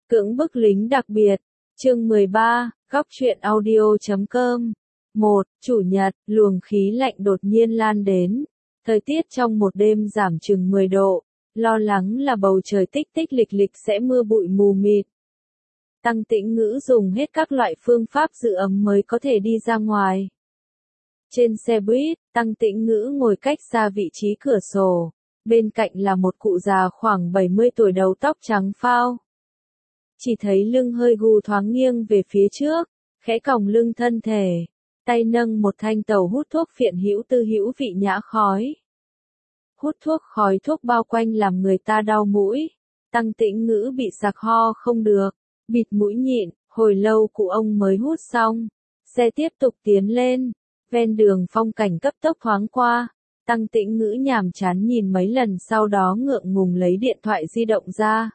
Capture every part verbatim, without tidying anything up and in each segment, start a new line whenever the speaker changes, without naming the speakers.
Cưỡng bức lính đặc biệt. Chương mười ba, góc truyện audio chấm com. một. Chủ nhật, luồng khí lạnh đột nhiên lan đến. Thời tiết trong một đêm giảm chừng mười độ, lo lắng là bầu trời tích tích lịch lịch sẽ mưa bụi mù mịt. Tăng Tĩnh Ngữ dùng hết các loại phương pháp giữ ấm mới có thể đi ra ngoài. Trên xe buýt, Tăng Tĩnh Ngữ ngồi cách xa vị trí cửa sổ, bên cạnh là một cụ già khoảng bảy mươi tuổi đầu tóc trắng phao. Chỉ thấy lưng hơi gù thoáng nghiêng về phía trước, khẽ còng lưng thân thể, tay nâng một thanh tàu hút thuốc phiện hữu tư hữu vị nhã khói. Hút thuốc khói thuốc bao quanh làm người ta đau mũi. Tăng Tĩnh Ngữ bị sặc ho không được, bịt mũi nhịn, hồi lâu cụ ông mới hút xong. Xe tiếp tục tiến lên, ven đường phong cảnh cấp tốc thoáng qua. Tăng Tĩnh Ngữ nhàm chán nhìn mấy lần, sau đó ngượng ngùng lấy điện thoại di động ra.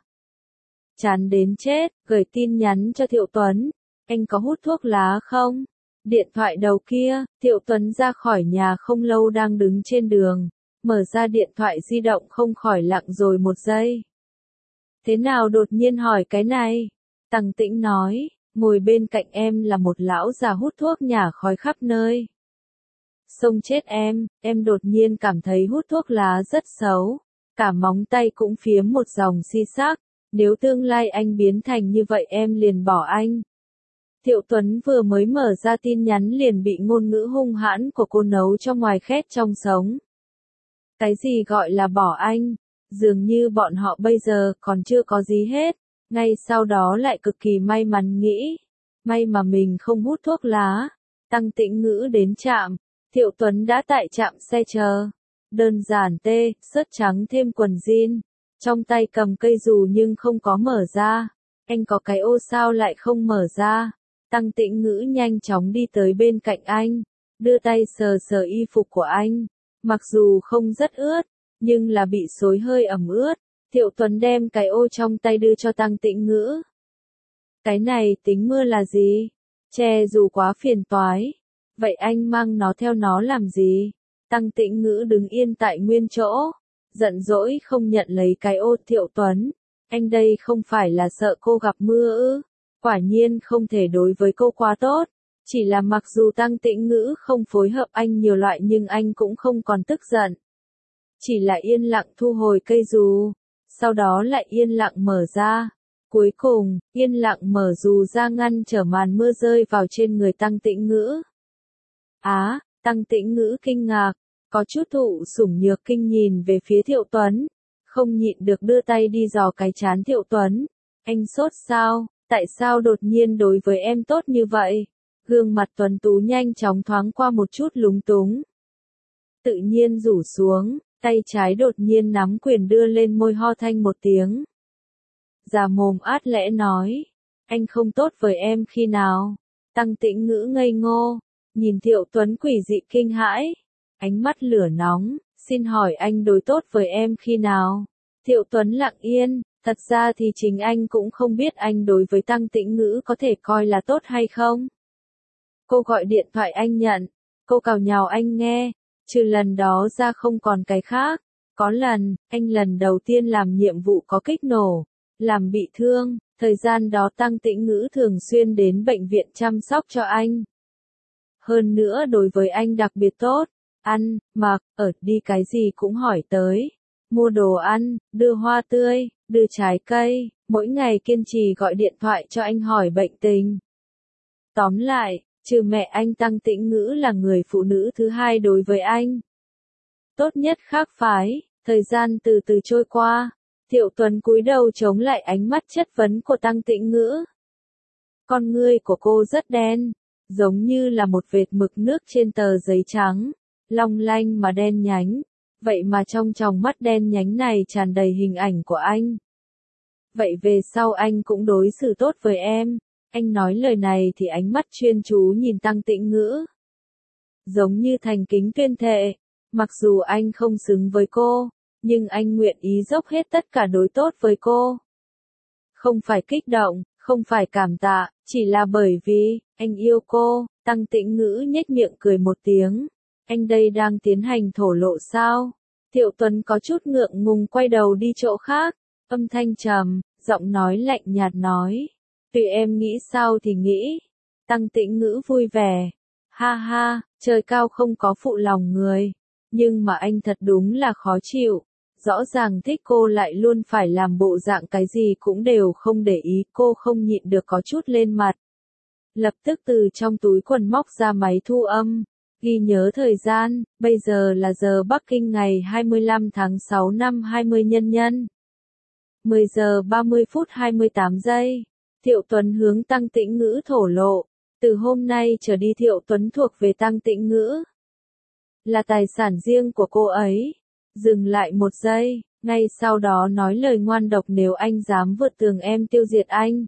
Chán đến chết, gửi tin nhắn cho Thiệu Tuấn. Anh có hút thuốc lá không? Điện thoại đầu kia, Thiệu Tuấn ra khỏi nhà không lâu đang đứng trên đường. Mở ra điện thoại di động không khỏi lặng rồi một giây. Thế nào đột nhiên hỏi cái này? Tăng Tĩnh nói, ngồi bên cạnh em là một lão già hút thuốc nhả khói khắp nơi. Xông chết em, em đột nhiên cảm thấy hút thuốc lá rất xấu. Cả móng tay cũng phiếm một dòng xi xác. Nếu tương lai anh biến thành như vậy em liền bỏ anh. Thiệu Tuấn vừa mới mở ra tin nhắn liền bị ngôn ngữ hung hãn của cô nấu cho ngoài khét trong sống. Cái gì gọi là bỏ anh? Dường như bọn họ bây giờ còn chưa có gì hết. Ngay sau đó lại cực kỳ may mắn nghĩ. May mà mình không hút thuốc lá. Tăng Tĩnh Ngữ đến trạm. Thiệu Tuấn đã tại trạm xe chờ. Đơn giản tê, sớt trắng thêm quần jean. Trong tay cầm cây dù nhưng không có mở ra. Anh có cái ô sao lại không mở ra? Tăng Tĩnh Ngữ nhanh chóng đi tới bên cạnh anh. Đưa tay sờ sờ y phục của anh. Mặc dù không rất ướt, nhưng là bị xối hơi ẩm ướt. Thiệu Tuấn đem cái ô trong tay đưa cho Tăng Tĩnh Ngữ. Cái này tính mưa là gì? Che dù quá phiền toái. Vậy anh mang nó theo nó làm gì? Tăng Tĩnh Ngữ đứng yên tại nguyên chỗ. Giận dỗi không nhận lấy cái ô. Thiệu Tuấn, anh đây không phải là sợ cô gặp mưa ư? Quả nhiên không thể đối với cô quá tốt. Chỉ là mặc dù Tăng Tĩnh Ngữ không phối hợp anh nhiều loại nhưng anh cũng không còn tức giận. Chỉ là yên lặng thu hồi cây dù. Sau đó lại yên lặng mở ra. Cuối cùng, yên lặng mở dù ra ngăn trở màn mưa rơi vào trên người Tăng Tĩnh Ngữ. Á, Tăng Tĩnh Ngữ kinh ngạc. Có chút thụ sủng nhược kinh nhìn về phía Thiệu Tuấn. Không nhịn được đưa tay đi dò cái trán Thiệu Tuấn. Anh sốt sao? Tại sao đột nhiên đối với em tốt như vậy? Gương mặt tuấn tú nhanh chóng thoáng qua một chút lúng túng. Tự nhiên rủ xuống, tay trái đột nhiên nắm quyền đưa lên môi ho thanh một tiếng. Già mồm át lẽ nói. Anh không tốt với em khi nào? Tăng Tĩnh Ngữ ngây ngô. Nhìn Thiệu Tuấn quỷ dị kinh hãi. Ánh mắt lửa nóng, xin hỏi anh đối tốt với em khi nào? Thiệu Tuấn lặng yên, thật ra thì chính anh cũng không biết anh đối với Tăng Tĩnh Ngữ có thể coi là tốt hay không. Cô gọi điện thoại anh nhận, cô càu nhàu anh nghe, trừ lần đó ra không còn cái khác. Có lần, anh lần đầu tiên làm nhiệm vụ có kích nổ, làm bị thương, thời gian đó Tăng Tĩnh Ngữ thường xuyên đến bệnh viện chăm sóc cho anh. Hơn nữa đối với anh đặc biệt tốt. Ăn, mặc, ở, đi cái gì cũng hỏi tới. Mua đồ ăn, đưa hoa tươi, đưa trái cây, mỗi ngày kiên trì gọi điện thoại cho anh hỏi bệnh tình. Tóm lại, trừ mẹ anh Tăng Tĩnh Ngữ là người phụ nữ thứ hai đối với anh. Tốt nhất khác phái, thời gian từ từ trôi qua. Thiệu Tuấn cúi đầu chống lại ánh mắt chất vấn của Tăng Tĩnh Ngữ. Con ngươi của cô rất đen, giống như là một vệt mực nước trên tờ giấy trắng. Long lanh mà đen nhánh, vậy mà trong tròng mắt đen nhánh này tràn đầy hình ảnh của anh. Vậy về sau anh cũng đối xử tốt với em. Anh nói lời này thì ánh mắt chuyên chú nhìn Tăng Tĩnh Ngữ. Giống như thành kính tuyên thệ, mặc dù anh không xứng với cô, nhưng anh nguyện ý dốc hết tất cả đối tốt với cô. Không phải kích động, không phải cảm tạ, chỉ là bởi vì, anh yêu cô. Tăng Tĩnh Ngữ nhếch miệng cười một tiếng. Anh đây đang tiến hành thổ lộ sao? Thiệu Tuấn có chút ngượng ngùng quay đầu đi chỗ khác. Âm thanh trầm, giọng nói lạnh nhạt nói. Tùy em nghĩ sao thì nghĩ. Tăng Tĩnh Ngữ vui vẻ. Ha ha, trời cao không có phụ lòng người. Nhưng mà anh thật đúng là khó chịu. Rõ ràng thích cô lại luôn phải làm bộ dạng cái gì cũng đều không để ý, cô không nhịn được có chút lên mặt. Lập tức từ trong túi quần móc ra máy thu âm, ghi nhớ thời gian, bây giờ là giờ Bắc Kinh ngày hai mươi lăm tháng sáu năm hai mươi nhân nhân. mười giờ ba mươi phút hai mươi tám giây. Thiệu Tuấn hướng Tăng Tĩnh Ngữ thổ lộ. Từ hôm nay trở đi Thiệu Tuấn thuộc về Tăng Tĩnh Ngữ. Là tài sản riêng của cô ấy. Dừng lại một giây, ngay sau đó nói lời ngoan độc nếu anh dám vượt tường em tiêu diệt anh.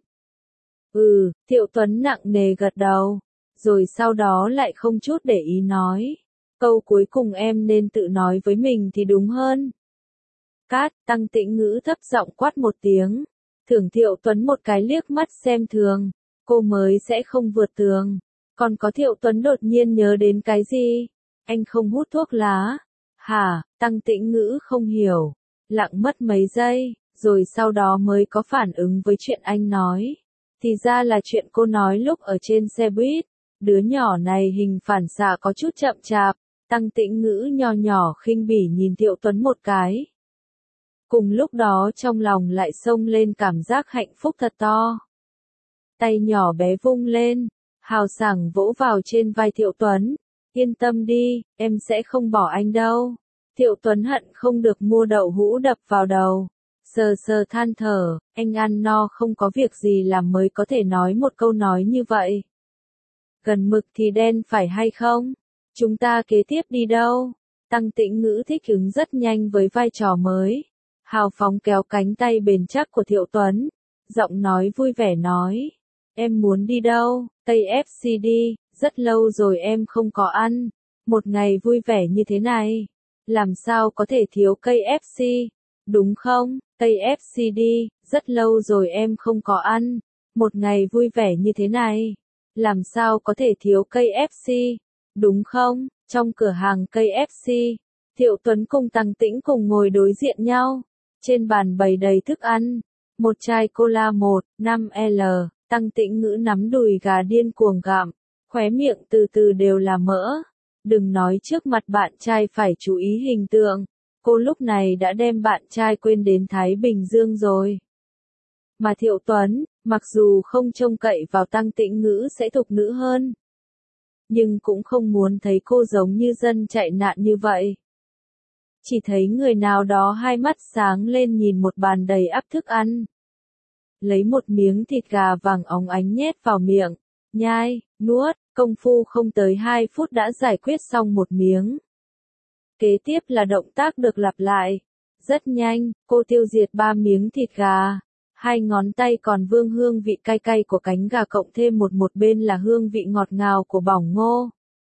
Ừ, Thiệu Tuấn nặng nề gật đầu, rồi sau đó lại không chút để ý nói. Câu cuối cùng em nên tự nói với mình thì đúng hơn. Cát, Tăng Tĩnh Ngữ thấp giọng quát một tiếng. Thưởng Thiệu Tuấn một cái liếc mắt xem thường. Cô mới sẽ không vượt tường. Còn có Thiệu Tuấn đột nhiên nhớ đến cái gì? Anh không hút thuốc lá. Hả, Tăng Tĩnh Ngữ không hiểu. Lặng mất mấy giây, rồi sau đó mới có phản ứng với chuyện anh nói. Thì ra là chuyện cô nói lúc ở trên xe buýt. Đứa nhỏ này hình phản xạ có chút chậm chạp. Tăng Tĩnh Ngữ nho nhỏ khinh bỉ nhìn Thiệu Tuấn một cái. Cùng lúc đó trong lòng lại xông lên cảm giác hạnh phúc thật to. Tay nhỏ bé vung lên, hào sảng vỗ vào trên vai Thiệu Tuấn. Yên tâm đi, em sẽ không bỏ anh đâu. Thiệu Tuấn hận không được mua đậu hũ đập vào đầu. Sờ sờ than thở, anh ăn no không có việc gì làm mới có thể nói một câu nói như vậy. Gần mực thì đen phải hay không? Chúng ta kế tiếp đi đâu? Tăng Tĩnh Ngữ thích ứng rất nhanh với vai trò mới. Hào phóng kéo cánh tay bền chắc của Thiệu Tuấn. Giọng nói vui vẻ nói. Em muốn đi đâu? Tây ép xê đi, rất lâu rồi em không có ăn. Một ngày vui vẻ như thế này. Làm sao có thể thiếu cây ép xê? Đúng không? Tây ép xê đi, rất lâu rồi em không có ăn. Một ngày vui vẻ như thế này. Làm sao có thể thiếu cây ép xê? Đúng không? Trong cửa hàng cây ép xê, Thiệu Tuấn cùng Tăng Tĩnh cùng ngồi đối diện nhau. Trên bàn bày đầy thức ăn. Một chai cola một, năm L, Tăng Tĩnh Ngữ nắm đùi gà điên cuồng gặm. Khóe miệng từ từ đều là mỡ. Đừng nói trước mặt bạn trai phải chú ý hình tượng. Cô lúc này đã đem bạn trai quên đến Thái Bình Dương rồi. Mà Thiệu Tuấn, mặc dù không trông cậy vào Tăng Tĩnh Ngữ sẽ thục nữ hơn. Nhưng cũng không muốn thấy cô giống như dân chạy nạn như vậy. Chỉ thấy người nào đó hai mắt sáng lên nhìn một bàn đầy ắp thức ăn. Lấy một miếng thịt gà vàng óng ánh nhét vào miệng. Nhai, nuốt, công phu không tới hai phút đã giải quyết xong một miếng. Kế tiếp là động tác được lặp lại. Rất nhanh, cô tiêu diệt ba miếng thịt gà. Hai ngón tay còn vương hương vị cay cay của cánh gà cộng thêm một một bên là hương vị ngọt ngào của bỏng ngô.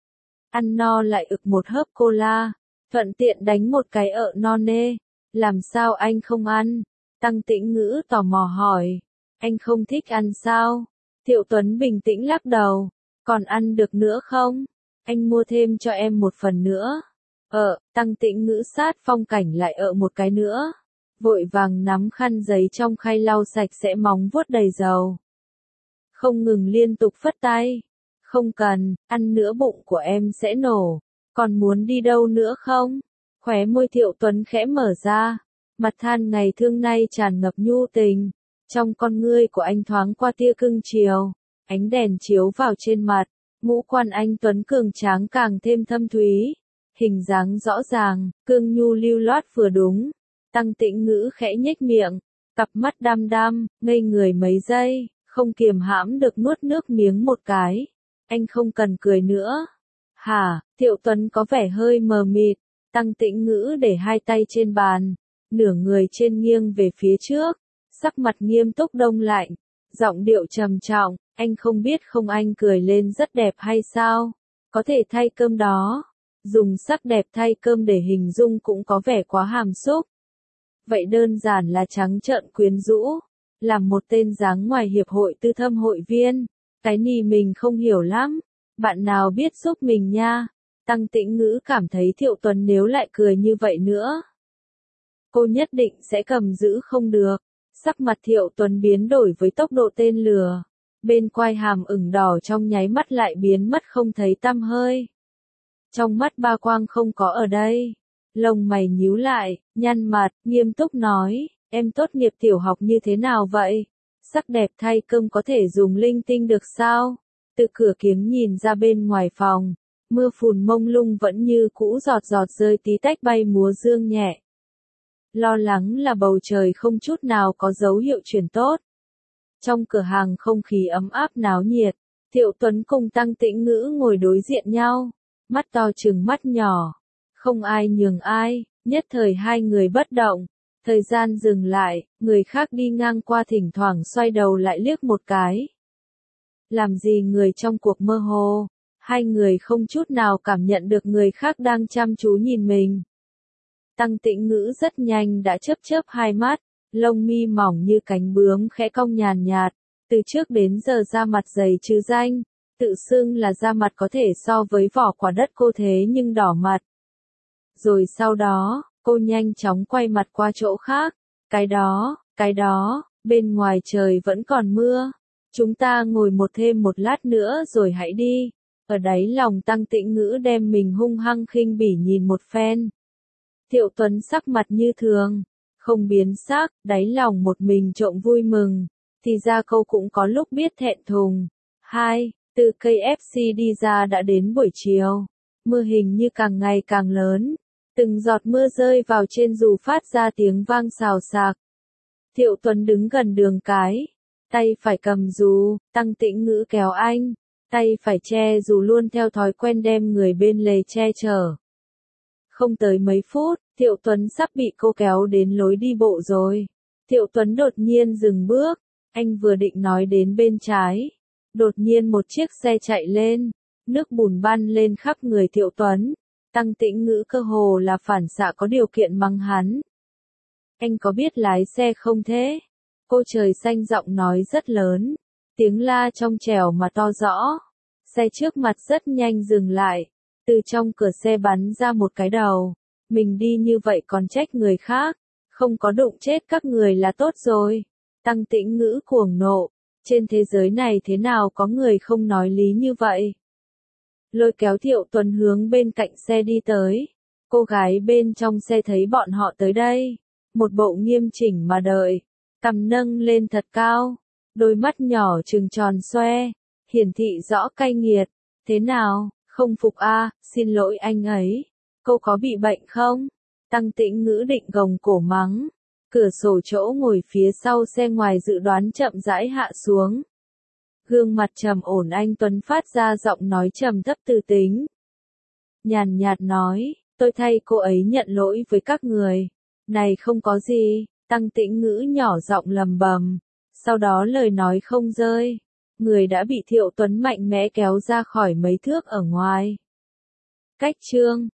Ăn no lại ực một hớp cola. Thuận tiện đánh một cái ợ no nê. Làm sao anh không ăn? Tăng Tĩnh Ngữ tò mò hỏi. Anh không thích ăn sao? Thiệu Tuấn bình tĩnh lắc đầu. Còn ăn được nữa không? Anh mua thêm cho em một phần nữa. Ờ, Tăng Tĩnh Ngữ sát phong cảnh lại ợ một cái nữa. Vội vàng nắm khăn giấy trong khay lau sạch sẽ móng vuốt đầy dầu. Không ngừng liên tục phất tay. Không cần, ăn nữa bụng của em sẽ nổ. Còn muốn đi đâu nữa không? Khóe môi Thiệu Tuấn khẽ mở ra. Mặt than ngày thương nay tràn ngập nhu tình. Trong con ngươi của anh thoáng qua tia cưng chiều. Ánh đèn chiếu vào trên mặt. Ngũ quan anh Tuấn cường tráng càng thêm thâm thúy. Hình dáng rõ ràng, cương nhu lưu loát vừa đúng. Tăng Tĩnh Ngữ khẽ nhếch miệng. Cặp mắt đăm đăm, ngây người mấy giây. Không kiềm hãm được nuốt nước miếng một cái. Anh không cần cười nữa. Hả, Thiệu Tuấn có vẻ hơi mờ mịt. Tăng Tĩnh Ngữ để hai tay trên bàn. Nửa người trên nghiêng về phía trước. Sắc mặt nghiêm túc đông lạnh. Giọng điệu trầm trọng. Anh không biết không anh cười lên rất đẹp hay sao? Có thể thay cơm đó. Dùng sắc đẹp thay cơm để hình dung cũng có vẻ quá hàm xúc. Vậy đơn giản là trắng trợn quyến rũ. Làm một tên dáng ngoài hiệp hội tư thâm hội viên. Cái nì mình không hiểu lắm. Bạn nào biết giúp mình nha. Tăng Tĩnh Ngữ cảm thấy Thiệu Tuấn nếu lại cười như vậy nữa. Cô nhất định sẽ cầm giữ không được. Sắc mặt Thiệu Tuấn biến đổi với tốc độ tên lửa. Bên quai hàm ửng đỏ trong nháy mắt lại biến mất không thấy tăm hơi. Trong mắt ba quang không có ở đây. Lông mày nhíu lại, nhăn mặt, nghiêm túc nói, em tốt nghiệp tiểu học như thế nào vậy? Sắc đẹp thay cơm có thể dùng linh tinh được sao? Từ cửa kiếng nhìn ra bên ngoài phòng, mưa phùn mông lung vẫn như cũ giọt giọt rơi tí tách bay múa dương nhẹ. Lo lắng là bầu trời không chút nào có dấu hiệu chuyển tốt. Trong cửa hàng không khí ấm áp náo nhiệt, Thiệu Tuấn cùng Tăng Tĩnh Ngữ ngồi đối diện nhau, mắt to trừng mắt nhỏ, không ai nhường ai, nhất thời hai người bất động. Thời gian dừng lại, người khác đi ngang qua thỉnh thoảng xoay đầu lại liếc một cái. Làm gì người trong cuộc mơ hồ, hai người không chút nào cảm nhận được người khác đang chăm chú nhìn mình. Tăng Tĩnh Ngữ rất nhanh đã chớp chớp hai mắt, lông mi mỏng như cánh bướm khẽ cong nhàn nhạt, từ trước đến giờ da mặt dày chứ danh, tự xưng là da mặt có thể so với vỏ quả đất cô thế nhưng đỏ mặt. Rồi sau đó, cô nhanh chóng quay mặt qua chỗ khác, cái đó, cái đó, bên ngoài trời vẫn còn mưa, chúng ta ngồi một thêm một lát nữa rồi hãy đi. Ở đáy lòng Tăng Tĩnh Ngữ đem mình hung hăng khinh bỉ nhìn một phen. Thiệu Tuấn sắc mặt như thường, không biến sắc, đáy lòng một mình trộm vui mừng, thì ra câu cũng có lúc biết thẹn thùng. Hai, từ cây ép xê đi ra đã đến buổi chiều, mưa hình như càng ngày càng lớn, từng giọt mưa rơi vào trên dù phát ra tiếng vang xào xạc. Thiệu Tuấn đứng gần đường cái, tay phải cầm dù, Tăng Tĩnh Ngữ kéo anh, tay phải che dù luôn theo thói quen đem người bên lề che chở. Không tới mấy phút, Thiệu Tuấn sắp bị cô kéo đến lối đi bộ rồi. Thiệu Tuấn đột nhiên dừng bước, anh vừa định nói đến bên trái. Đột nhiên một chiếc xe chạy lên, nước bùn bắn lên khắp người Thiệu Tuấn. Tăng Tĩnh Ngữ cơ hồ là phản xạ có điều kiện mắng hắn. Anh có biết lái xe không thế? Cô trời xanh giọng nói rất lớn, tiếng la trong trẻo mà to rõ. Xe trước mặt rất nhanh dừng lại, từ trong cửa xe bắn ra một cái đầu. Mình đi như vậy còn trách người khác, không có đụng chết các người là tốt rồi. Tăng Tĩnh Ngữ cuồng nộ, trên thế giới này thế nào có người không nói lý như vậy. Lôi kéo Thiệu Tuấn hướng bên cạnh xe đi tới. Cô gái bên trong xe thấy bọn họ tới đây, một bộ nghiêm chỉnh mà đợi, cằm nâng lên thật cao, đôi mắt nhỏ trừng tròn xoe, hiển thị rõ cay nghiệt. Thế nào, không phục a? À, xin lỗi anh ấy. Cô có bị bệnh không? Tăng Tĩnh Ngữ định gồng cổ mắng. Cửa sổ chỗ ngồi phía sau xe ngoài dự đoán chậm rãi hạ xuống. Gương mặt trầm ổn anh Tuấn phát ra giọng nói trầm thấp từ tính. Nhàn nhạt nói, tôi thay cô ấy nhận lỗi với các người. Này không có gì, Tăng Tĩnh Ngữ nhỏ giọng lầm bầm. Sau đó lời nói không rơi. Người đã bị Thiệu Tuấn mạnh mẽ kéo ra khỏi mấy thước ở ngoài. Cách chương